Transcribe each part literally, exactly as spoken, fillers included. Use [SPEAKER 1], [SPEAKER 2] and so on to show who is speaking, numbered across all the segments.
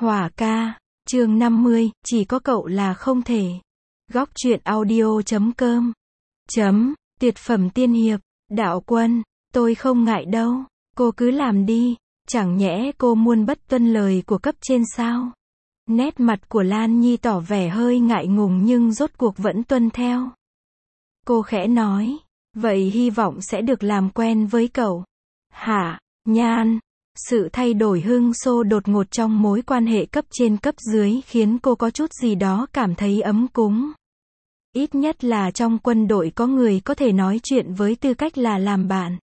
[SPEAKER 1] Hỏa ca, chương năm mươi, chỉ có cậu là không thể. Góc truyện audio chấm com. Chấm, tuyệt phẩm tiên hiệp, đạo quân, tôi không ngại đâu, cô cứ làm đi, chẳng nhẽ cô muôn bất tuân lời của cấp trên sao? Nét mặt của Lan Nhi tỏ vẻ hơi ngại ngùng nhưng rốt cuộc vẫn tuân theo. Cô khẽ nói, vậy hy vọng sẽ được làm quen với cậu. Hả, Nhan? Sự thay đổi hưng xô đột ngột trong mối quan hệ cấp trên cấp dưới khiến cô có chút gì đó cảm thấy ấm cúng. Ít nhất là trong quân đội có người có thể nói chuyện với tư cách là làm bạn.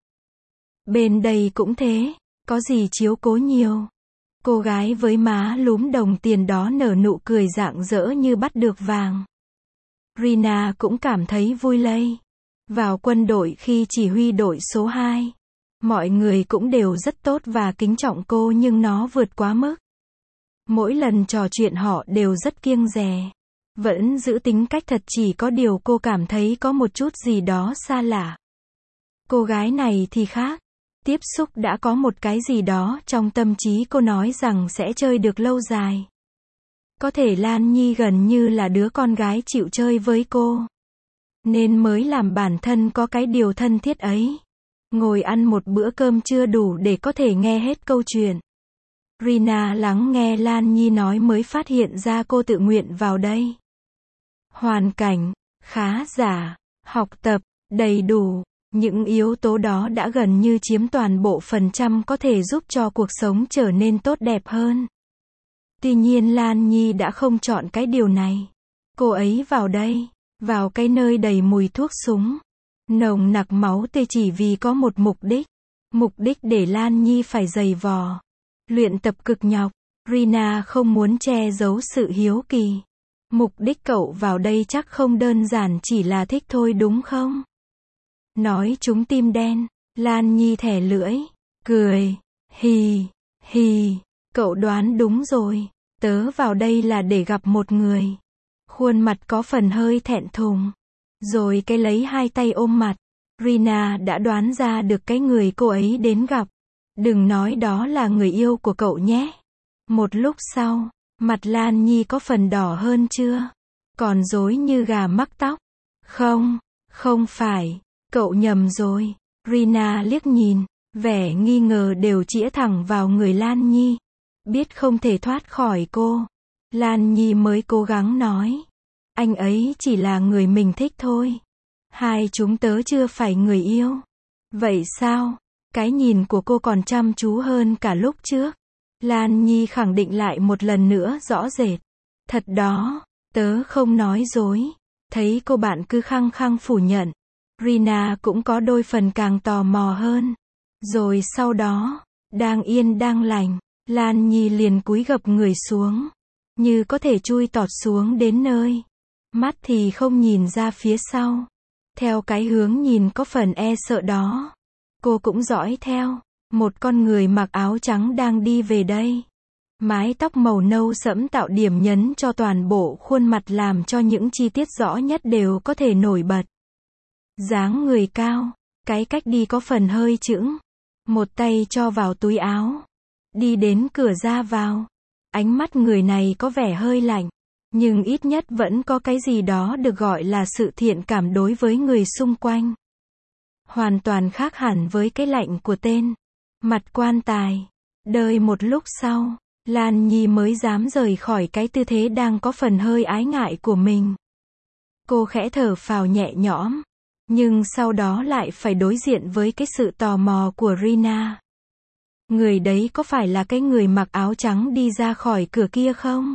[SPEAKER 1] Bên đây cũng thế, có gì chiếu cố nhiều. Cô gái với má lúm đồng tiền đó nở nụ cười rạng rỡ như bắt được vàng. Rina cũng cảm thấy vui lây. Vào quân đội khi chỉ huy đội số hai. Mọi người cũng đều rất tốt và kính trọng cô nhưng nó vượt quá mức. Mỗi lần trò chuyện họ đều rất kiêng dè. Vẫn giữ tính cách thật, chỉ có điều cô cảm thấy có một chút gì đó xa lạ. Cô gái này thì khác. Tiếp xúc đã có một cái gì đó trong tâm trí cô nói rằng sẽ chơi được lâu dài. Có thể Lan Nhi gần như là đứa con gái chịu chơi với cô. Nên mới làm bản thân có cái điều thân thiết ấy. Ngồi ăn một bữa cơm chưa đủ để có thể nghe hết câu chuyện. Rina lắng nghe Lan Nhi nói mới phát hiện ra cô tự nguyện vào đây. Hoàn cảnh, khá giả, học tập, đầy đủ, những yếu tố đó đã gần như chiếm toàn bộ phần trăm có thể giúp cho cuộc sống trở nên tốt đẹp hơn. Tuy nhiên Lan Nhi đã không chọn cái điều này. Cô ấy vào đây, vào cái nơi đầy mùi thuốc súng, nồng nặc máu tươi chỉ vì có một mục đích. Mục đích để Lan Nhi phải dày vò, luyện tập cực nhọc. Rina không muốn che giấu sự hiếu kỳ. Mục đích cậu vào đây chắc không đơn giản chỉ là thích thôi đúng không? Nói chúng tim đen, Lan Nhi thẻ lưỡi, cười, hì, hì, cậu đoán đúng rồi, tớ vào đây là để gặp một người. Khuôn mặt có phần hơi thẹn thùng. Rồi cái lấy hai tay ôm mặt. Rina đã đoán ra được cái người cô ấy đến gặp. Đừng nói đó là người yêu của cậu nhé. Một lúc sau, mặt Lan Nhi có phần đỏ hơn chưa? Còn rối như gà mắc tóc. Không, không phải, cậu nhầm rồi. Rina liếc nhìn, vẻ nghi ngờ đều chĩa thẳng vào người Lan Nhi. Biết không thể thoát khỏi cô, Lan Nhi mới cố gắng nói. Anh ấy chỉ là người mình thích thôi. Hai chúng tớ chưa phải người yêu. Vậy sao? Cái nhìn của cô còn chăm chú hơn cả lúc trước. Lan Nhi khẳng định lại một lần nữa rõ rệt. Thật đó, tớ không nói dối. Thấy cô bạn cứ khăng khăng phủ nhận. Rina cũng có đôi phần càng tò mò hơn. Rồi sau đó, đang yên đang lành, Lan Nhi liền cúi gập người xuống. Như có thể chui tọt xuống đến nơi. Mắt thì không nhìn ra phía sau. Theo cái hướng nhìn có phần e sợ đó. Cô cũng dõi theo. Một con người mặc áo trắng đang đi về đây. Mái tóc màu nâu sẫm tạo điểm nhấn cho toàn bộ khuôn mặt làm cho những chi tiết rõ nhất đều có thể nổi bật. Dáng người cao. Cái cách đi có phần hơi chững. Một tay cho vào túi áo. Đi đến cửa ra vào. Ánh mắt người này có vẻ hơi lạnh. Nhưng ít nhất vẫn có cái gì đó được gọi là sự thiện cảm đối với người xung quanh. Hoàn toàn khác hẳn với cái lạnh của tên mặt quan tài. Đợi một lúc sau, Lan Nhi mới dám rời khỏi cái tư thế đang có phần hơi ái ngại của mình. Cô khẽ thở phào nhẹ nhõm. Nhưng sau đó lại phải đối diện với cái sự tò mò của Rina. Người đấy có phải là cái người mặc áo trắng đi ra khỏi cửa kia không?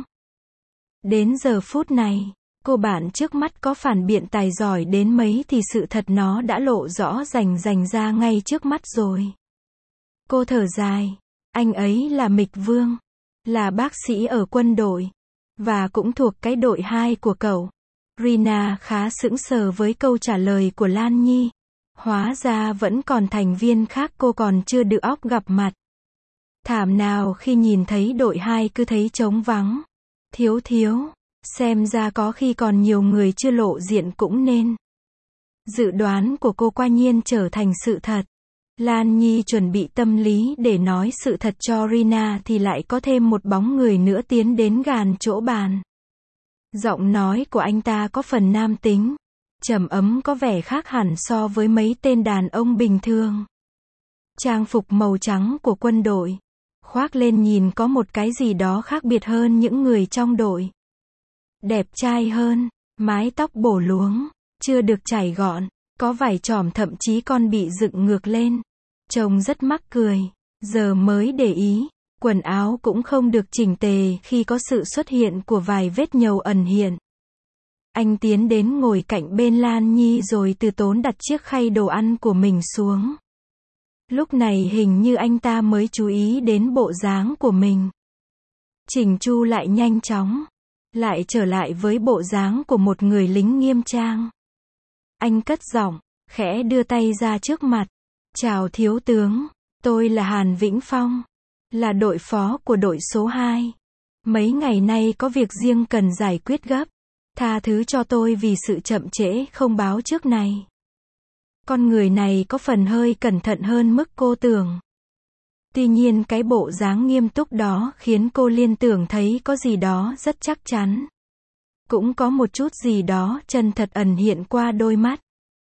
[SPEAKER 1] Đến giờ phút này, cô bạn trước mắt có phản biện tài giỏi đến mấy thì sự thật nó đã lộ rõ rành rành ra ngay trước mắt rồi. Cô thở dài, anh ấy là Mịch Vương, là bác sĩ ở quân đội, và cũng thuộc cái đội hai của cậu. Rina khá sững sờ với câu trả lời của Lan Nhi. Hóa ra vẫn còn thành viên khác cô còn chưa được óc gặp mặt. Thảm nào khi nhìn thấy đội hai cứ thấy trống vắng. Thiếu thiếu, xem ra có khi còn nhiều người chưa lộ diện cũng nên. Dự đoán của cô quả nhiên trở thành sự thật. Lan Nhi chuẩn bị tâm lý để nói sự thật cho Rina thì lại có thêm một bóng người nữa tiến đến gàn chỗ bàn. Giọng nói của anh ta có phần nam tính, trầm ấm có vẻ khác hẳn so với mấy tên đàn ông bình thường. Trang phục màu trắng của quân đội, khoác lên nhìn có một cái gì đó khác biệt hơn những người trong đội. Đẹp trai hơn, mái tóc bổ luống, chưa được chải gọn, có vài chòm thậm chí còn bị dựng ngược lên. Trông rất mắc cười, giờ mới để ý, quần áo cũng không được chỉnh tề khi có sự xuất hiện của vài vết nhầu ẩn hiện. Anh tiến đến ngồi cạnh bên Lan Nhi rồi từ tốn đặt chiếc khay đồ ăn của mình xuống. Lúc này hình như anh ta mới chú ý đến bộ dáng của mình. Chỉnh chu lại nhanh chóng, lại trở lại với bộ dáng của một người lính nghiêm trang. Anh cất giọng, khẽ đưa tay ra trước mặt. Chào thiếu tướng, tôi là Hàn Vĩnh Phong, là đội phó của đội số hai. Mấy ngày nay có việc riêng cần giải quyết gấp. Tha thứ cho tôi vì sự chậm trễ không báo trước này. Con người này có phần hơi cẩn thận hơn mức cô tưởng. Tuy nhiên cái bộ dáng nghiêm túc đó khiến cô liên tưởng thấy có gì đó rất chắc chắn. Cũng có một chút gì đó chân thật ẩn hiện qua đôi mắt.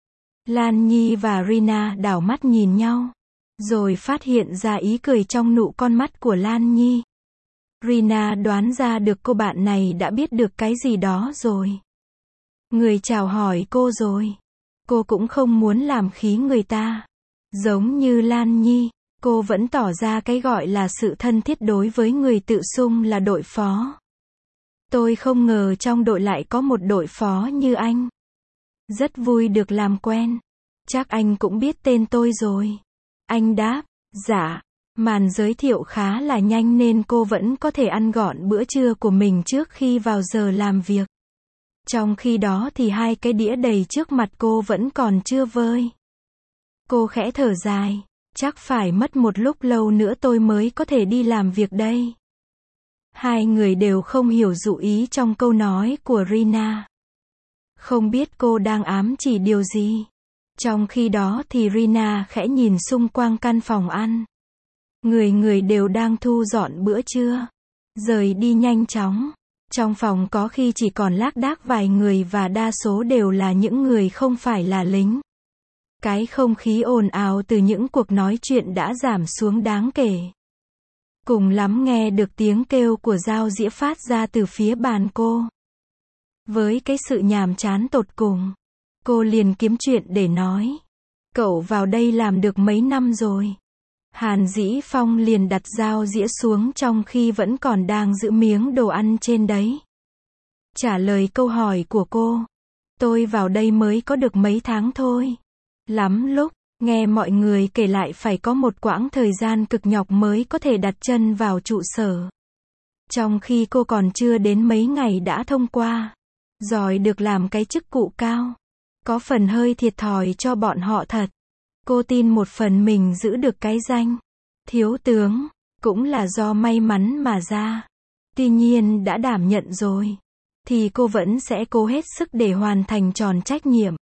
[SPEAKER 1] Lan Nhi và Rina đảo mắt nhìn nhau, rồi phát hiện ra ý cười trong nụ con mắt của Lan Nhi. Rina đoán ra được cô bạn này đã biết được cái gì đó rồi. Người chào hỏi cô rồi. Cô cũng không muốn làm khí người ta. Giống như Lan Nhi, cô vẫn tỏ ra cái gọi là sự thân thiết đối với người tự xưng là đội phó. Tôi không ngờ trong đội lại có một đội phó như anh. Rất vui được làm quen. Chắc anh cũng biết tên tôi rồi. Anh đáp, dạ. Màn giới thiệu khá là nhanh nên cô vẫn có thể ăn gọn bữa trưa của mình trước khi vào giờ làm việc. Trong khi đó thì hai cái đĩa đầy trước mặt cô vẫn còn chưa vơi. Cô khẽ thở dài, chắc phải mất một lúc lâu nữa tôi mới có thể đi làm việc đây. Hai người đều không hiểu dụ ý trong câu nói của Rina. Không biết cô đang ám chỉ điều gì. Trong khi đó thì Rina khẽ nhìn xung quanh căn phòng ăn. Người người đều đang thu dọn bữa trưa. Rời đi nhanh chóng. Trong phòng có khi chỉ còn lác đác vài người và đa số đều là những người không phải là lính. Cái không khí ồn ào từ những cuộc nói chuyện đã giảm xuống đáng kể. Cùng lắm nghe được tiếng kêu của dao dĩa phát ra từ phía bàn cô. Với cái sự nhàm chán tột cùng, cô liền kiếm chuyện để nói. Cậu vào đây làm được mấy năm rồi? Hàn Dĩ Phong liền đặt dao dĩa xuống trong khi vẫn còn đang giữ miếng đồ ăn trên đấy. Trả lời câu hỏi của cô. Tôi vào đây mới có được mấy tháng thôi. Lắm lúc, nghe mọi người kể lại phải có một quãng thời gian cực nhọc mới có thể đặt chân vào trụ sở. Trong khi cô còn chưa đến mấy ngày đã thông qua. Rồi được làm cái chức cụ cao. Có phần hơi thiệt thòi cho bọn họ thật. Cô tin một phần mình giữ được cái danh thiếu tướng, cũng là do may mắn mà ra. Tuy nhiên đã đảm nhận rồi, thì cô vẫn sẽ cố hết sức để hoàn thành tròn trách nhiệm.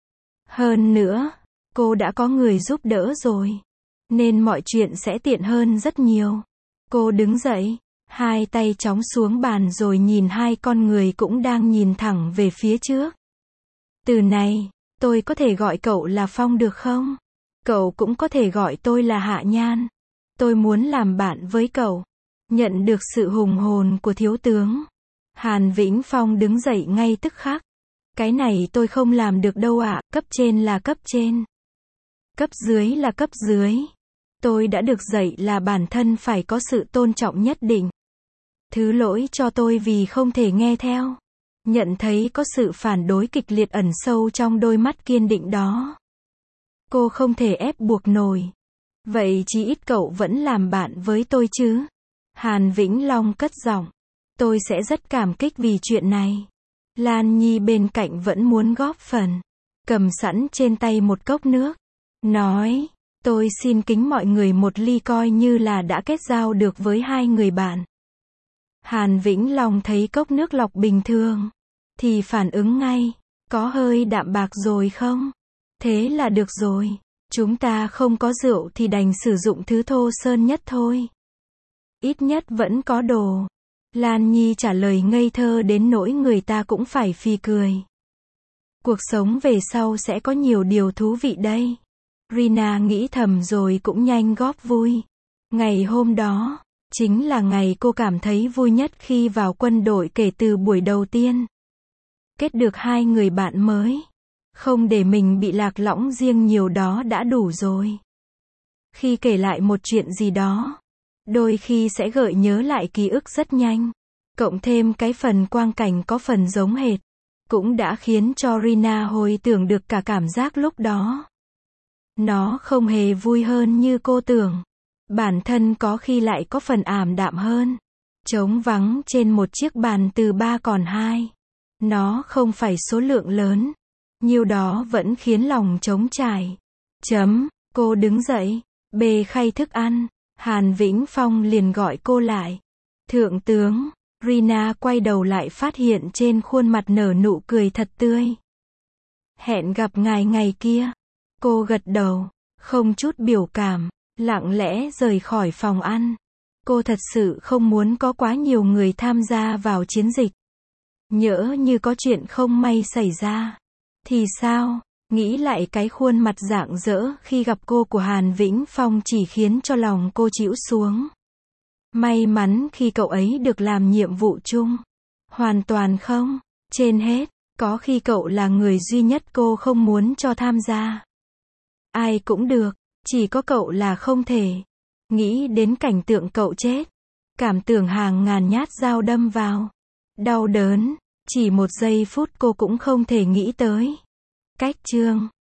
[SPEAKER 1] Hơn nữa, cô đã có người giúp đỡ rồi, nên mọi chuyện sẽ tiện hơn rất nhiều. Cô đứng dậy, hai tay chóng xuống bàn rồi nhìn hai con người cũng đang nhìn thẳng về phía trước. Từ này, tôi có thể gọi cậu là Phong được không? Cậu cũng có thể gọi tôi là Hạ Nhan. Tôi muốn làm bạn với cậu. Nhận được sự hùng hồn của thiếu tướng. Hàn Vĩnh Phong đứng dậy ngay tức khắc. Cái này tôi không làm được đâu ạ, cấp trên là cấp trên. Cấp dưới là cấp dưới. Tôi đã được dạy là bản thân phải có sự tôn trọng nhất định. Thứ lỗi cho tôi vì không thể nghe theo. Nhận thấy có sự phản đối kịch liệt ẩn sâu trong đôi mắt kiên định đó. Cô không thể ép buộc nổi. Vậy chí ít cậu vẫn làm bạn với tôi chứ? Hàn Vĩnh Long cất giọng. Tôi sẽ rất cảm kích vì chuyện này. Lan Nhi bên cạnh vẫn muốn góp phần. Cầm sẵn trên tay một cốc nước. Nói, tôi xin kính mọi người một ly coi như là đã kết giao được với hai người bạn. Hàn Vĩnh Long thấy cốc nước lọc bình thường. Thì phản ứng ngay. Có hơi đạm bạc rồi không? Thế là được rồi. Chúng ta không có rượu thì đành sử dụng thứ thô sơn nhất thôi. Ít nhất vẫn có đồ. Lan Nhi trả lời ngây thơ đến nỗi người ta cũng phải phì cười. Cuộc sống về sau sẽ có nhiều điều thú vị đây. Rina nghĩ thầm rồi cũng nhanh góp vui. Ngày hôm đó, chính là ngày cô cảm thấy vui nhất khi vào quân đội kể từ buổi đầu tiên. Kết được hai người bạn mới. Không để mình bị lạc lõng riêng nhiều đó đã đủ rồi. Khi kể lại một chuyện gì đó, đôi khi sẽ gợi nhớ lại ký ức rất nhanh. Cộng thêm cái phần quang cảnh có phần giống hệt, cũng đã khiến cho Rina hồi tưởng được cả cảm giác lúc đó. Nó không hề vui hơn như cô tưởng. Bản thân có khi lại có phần ảm đạm hơn. Trống vắng trên một chiếc bàn từ ba còn hai. Nó không phải số lượng lớn. Nhiều đó vẫn khiến lòng trống trải. Chấm, cô đứng dậy, bê khay thức ăn. Hàn Vĩnh Phong liền gọi cô lại. Thượng tướng, Rina quay đầu lại phát hiện trên khuôn mặt nở nụ cười thật tươi. Hẹn gặp ngài ngày kia. Cô gật đầu, không chút biểu cảm, lặng lẽ rời khỏi phòng ăn. Cô thật sự không muốn có quá nhiều người tham gia vào chiến dịch. Nhỡ như có chuyện không may xảy ra. Thì sao? Nghĩ lại cái khuôn mặt rạng rỡ khi gặp cô của Hàn Vĩnh Phong chỉ khiến cho lòng cô chịu xuống. May mắn khi cậu ấy được làm nhiệm vụ chung. Hoàn toàn không. Trên hết, có khi cậu là người duy nhất cô không muốn cho tham gia. Ai cũng được, chỉ có cậu là không thể. Nghĩ đến cảnh tượng cậu chết. Cảm tưởng hàng ngàn nhát dao đâm vào. Đau đớn, chỉ một giây phút cô cũng không thể nghĩ tới. Cách chương